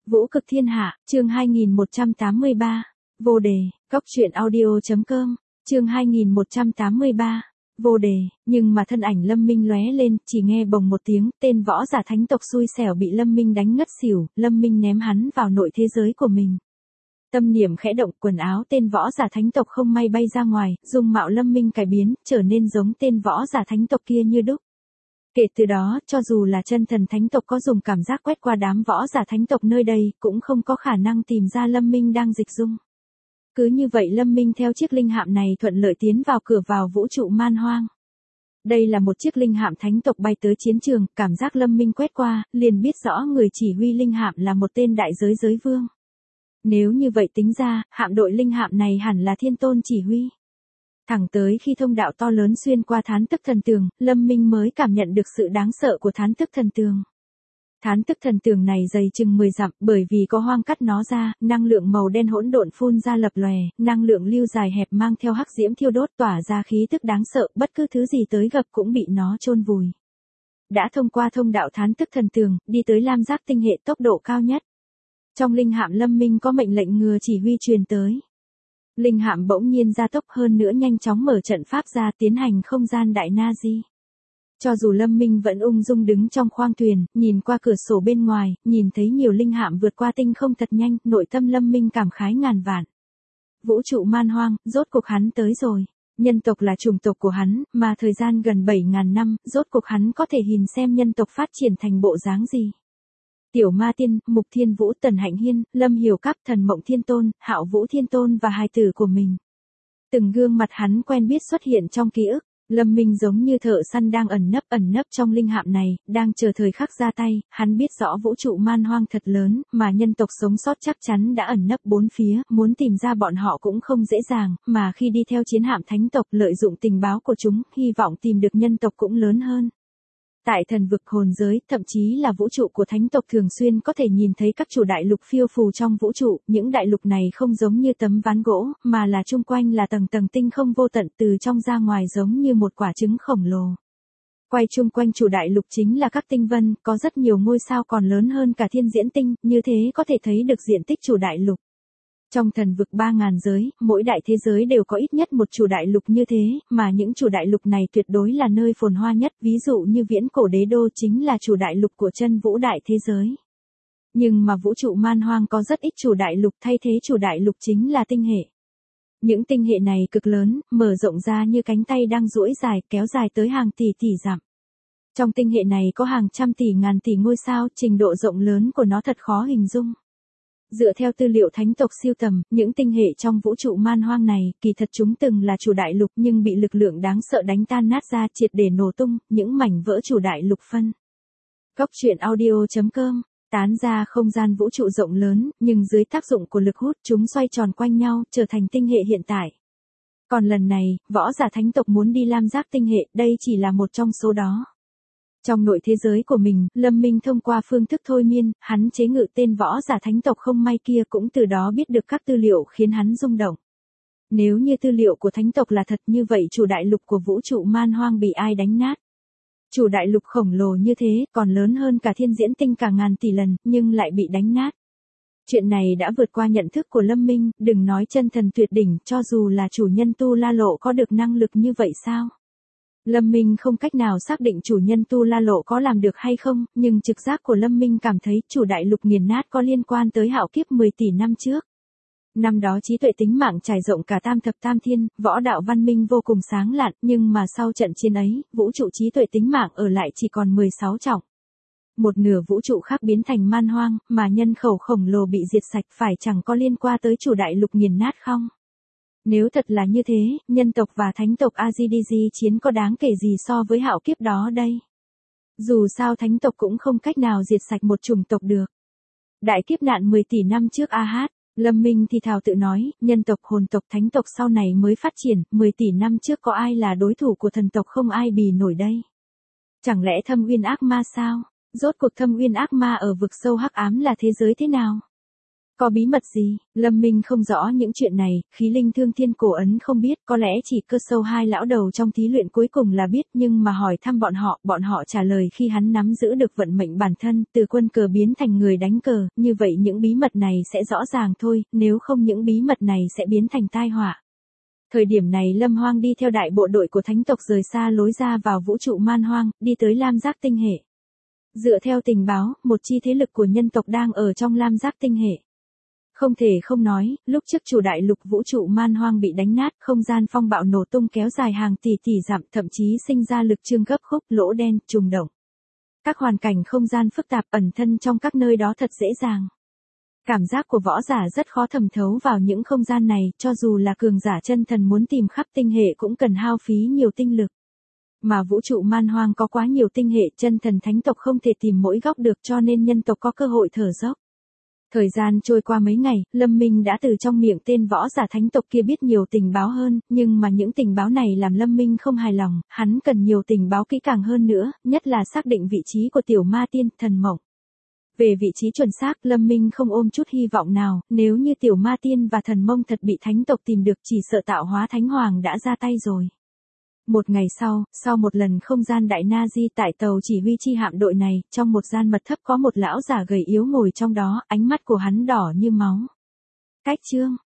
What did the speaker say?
Vũ cực thiên hạ, chương 2183. Vô đề, góc truyện audio.com, chương 2183. Vô đề, nhưng mà thân ảnh Lâm Minh lóe lên, chỉ nghe bồng một tiếng, tên võ giả thánh tộc xui xẻo bị Lâm Minh đánh ngất xỉu, Lâm Minh ném hắn vào nội thế giới của mình. Tâm niệm khẽ động, quần áo tên võ giả thánh tộc không may bay ra ngoài, dung mạo Lâm Minh cải biến, trở nên giống tên võ giả thánh tộc kia như đúc. Kể từ đó, cho dù là chân thần thánh tộc có dùng cảm giác quét qua đám võ giả thánh tộc nơi đây, cũng không có khả năng tìm ra Lâm Minh đang dịch dung. Cứ như vậy Lâm Minh theo chiếc linh hạm này thuận lợi tiến vào cửa vào vũ trụ man hoang. Đây là một chiếc linh hạm thánh tộc bay tới chiến trường, cảm giác Lâm Minh quét qua, liền biết rõ người chỉ huy linh hạm là một tên đại giới giới vương. Nếu như vậy tính ra, hạm đội linh hạm này hẳn là thiên tôn chỉ huy. Thẳng tới khi thông đạo to lớn xuyên qua thán tức thần tường, Lâm Minh mới cảm nhận được sự đáng sợ của thán tức thần tường. Thán tức thần tường này dày chừng 10 dặm, bởi vì có hoang cắt nó ra, năng lượng màu đen hỗn độn phun ra lập lòe, năng lượng lưu dài hẹp mang theo hắc diễm thiêu đốt tỏa ra khí tức đáng sợ, bất cứ thứ gì tới gặp cũng bị nó chôn vùi. Đã thông qua thông đạo thán tức thần tường, đi tới Lam Giác tinh hệ tốc độ cao nhất. Trong linh hạm Lâm Minh có mệnh lệnh ngừa chỉ huy truyền tới. Linh hạm bỗng nhiên gia tốc hơn nữa nhanh chóng mở trận pháp ra tiến hành không gian đại na di. Cho dù Lâm Minh vẫn ung dung đứng trong khoang thuyền, nhìn qua cửa sổ bên ngoài, nhìn thấy nhiều linh hạm vượt qua tinh không thật nhanh, nội tâm Lâm Minh cảm khái ngàn vạn. Vũ trụ man hoang, rốt cuộc hắn tới rồi. Nhân tộc là chủng tộc của hắn, mà thời gian gần 7.000 năm, rốt cuộc hắn có thể nhìn xem nhân tộc phát triển thành bộ dáng gì. Tiểu Ma Tiên, Mục Thiên Vũ, Tần Hạnh Hiên, Lâm Hiểu Cáp, Thần Mộng Thiên Tôn, Hạo Vũ Thiên Tôn và hài tử của mình. Từng gương mặt hắn quen biết xuất hiện trong ký ức. Lâm Minh giống như thợ săn đang ẩn nấp trong linh hạm này, đang chờ thời khắc ra tay. Hắn biết rõ vũ trụ man hoang thật lớn, mà nhân tộc sống sót chắc chắn đã ẩn nấp bốn phía, muốn tìm ra bọn họ cũng không dễ dàng, mà khi đi theo chiến hạm thánh tộc lợi dụng tình báo của chúng, hy vọng tìm được nhân tộc cũng lớn hơn. Tại thần vực hồn giới, thậm chí là vũ trụ của thánh tộc thường xuyên có thể nhìn thấy các chủ đại lục phiêu phù trong vũ trụ, những đại lục này không giống như tấm ván gỗ, mà là chung quanh là tầng tầng tinh không vô tận từ trong ra ngoài giống như một quả trứng khổng lồ. Quay chung quanh chủ đại lục chính là các tinh vân, có rất nhiều ngôi sao còn lớn hơn cả thiên diễn tinh, như thế có thể thấy được diện tích chủ đại lục. Trong thần vực 3.000 giới, mỗi đại thế giới đều có ít nhất một chủ đại lục như thế, mà những chủ đại lục này tuyệt đối là nơi phồn hoa nhất, ví dụ như viễn cổ đế đô chính là chủ đại lục của chân vũ đại thế giới. Nhưng mà vũ trụ man hoang có rất ít chủ đại lục, thay thế chủ đại lục chính là tinh hệ. Những tinh hệ này cực lớn, mở rộng ra như cánh tay đang duỗi dài, kéo dài tới hàng tỷ tỷ dặm. Trong tinh hệ này có hàng trăm tỷ ngàn tỷ ngôi sao, trình độ rộng lớn của nó thật khó hình dung. Dựa theo tư liệu thánh tộc siêu tầm, những tinh hệ trong vũ trụ man hoang này, kỳ thật chúng từng là chủ đại lục nhưng bị lực lượng đáng sợ đánh tan nát ra triệt để nổ tung, những mảnh vỡ chủ đại lục phân. Góc truyện audio.com, tán ra không gian vũ trụ rộng lớn, nhưng dưới tác dụng của lực hút chúng xoay tròn quanh nhau, trở thành tinh hệ hiện tại. Còn lần này, võ giả thánh tộc muốn đi Lam Giác tinh hệ, đây chỉ là một trong số đó. Trong nội thế giới của mình, Lâm Minh thông qua phương thức thôi miên, hắn chế ngự tên võ giả thánh tộc không may kia cũng từ đó biết được các tư liệu khiến hắn rung động. Nếu như tư liệu của thánh tộc là thật như vậy chủ đại lục của vũ trụ man hoang bị ai đánh nát. Chủ đại lục khổng lồ như thế, còn lớn hơn cả thiên diễn tinh cả ngàn tỷ lần, nhưng lại bị đánh nát. Chuyện này đã vượt qua nhận thức của Lâm Minh, đừng nói chân thần tuyệt đỉnh, cho dù là chủ nhân Tu La Lộ có được năng lực như vậy sao? Lâm Minh không cách nào xác định chủ nhân Tu La Lộ có làm được hay không, nhưng trực giác của Lâm Minh cảm thấy chủ đại lục nghiền nát có liên quan tới hạo kiếp 10 tỷ năm trước. Năm đó trí tuệ tính mạng trải rộng cả tam thập tam thiên, võ đạo văn minh vô cùng sáng lạn, nhưng mà sau trận chiến ấy, vũ trụ trí tuệ tính mạng ở lại chỉ còn 16 trọng. Một nửa vũ trụ khác biến thành man hoang, mà nhân khẩu khổng lồ bị diệt sạch, phải chẳng có liên quan tới chủ đại lục nghiền nát không? Nếu thật là như thế, nhân tộc và thánh tộc AGDG chiến có đáng kể gì so với hạo kiếp đó đây? Dù sao thánh tộc cũng không cách nào diệt sạch một chủng tộc được. Đại kiếp nạn 10 tỷ năm trước Lâm Minh thì thào tự nói, nhân tộc hồn tộc thánh tộc sau này mới phát triển, 10 tỷ năm trước có ai là đối thủ của thần tộc không ai bì nổi đây? Chẳng lẽ Thâm Uyên ác ma sao? Rốt cuộc Thâm Uyên ác ma ở vực sâu hắc ám là thế giới thế nào? Có bí mật gì? Lâm Minh không rõ những chuyện này, khí linh thương thiên cổ ấn không biết, có lẽ chỉ cơ sâu hai lão đầu trong thí luyện cuối cùng là biết, nhưng mà hỏi thăm bọn họ trả lời khi hắn nắm giữ được vận mệnh bản thân, từ quân cờ biến thành người đánh cờ, như vậy những bí mật này sẽ rõ ràng thôi, nếu không những bí mật này sẽ biến thành tai họa. Thời điểm này Lâm Hoang đi theo đại bộ đội của thánh tộc rời xa lối ra vào vũ trụ man hoang, đi tới Lam Giác tinh hệ. Dựa theo tình báo, một chi thế lực của nhân tộc đang ở trong Lam Giác tinh hệ. Không thể không nói, lúc trước chủ đại lục vũ trụ man hoang bị đánh nát, không gian phong bạo nổ tung kéo dài hàng tỷ tỷ dặm, thậm chí sinh ra lực trương gấp khúc, lỗ đen, trùng động. Các hoàn cảnh không gian phức tạp ẩn thân trong các nơi đó thật dễ dàng. Cảm giác của võ giả rất khó thẩm thấu vào những không gian này, cho dù là cường giả chân thần muốn tìm khắp tinh hệ cũng cần hao phí nhiều tinh lực. Mà vũ trụ man hoang có quá nhiều tinh hệ, chân thần thánh tộc không thể tìm mỗi góc được, cho nên nhân tộc có cơ hội thở dốc. Thời gian trôi qua mấy ngày, Lâm Minh đã từ trong miệng tên võ giả thánh tộc kia biết nhiều tình báo hơn, nhưng mà những tình báo này làm Lâm Minh không hài lòng, hắn cần nhiều tình báo kỹ càng hơn nữa, nhất là xác định vị trí của tiểu ma tiên, thần mộng. Về vị trí chuẩn xác, Lâm Minh không ôm chút hy vọng nào, nếu như tiểu ma tiên và thần mông thật bị thánh tộc tìm được chỉ sợ tạo hóa thánh hoàng đã ra tay rồi. Một ngày sau một lần không gian đại na di tại tàu chỉ huy chi hạm đội này, trong một gian mật thất có một lão giả gầy yếu ngồi trong đó, ánh mắt của hắn đỏ như máu. Cách chương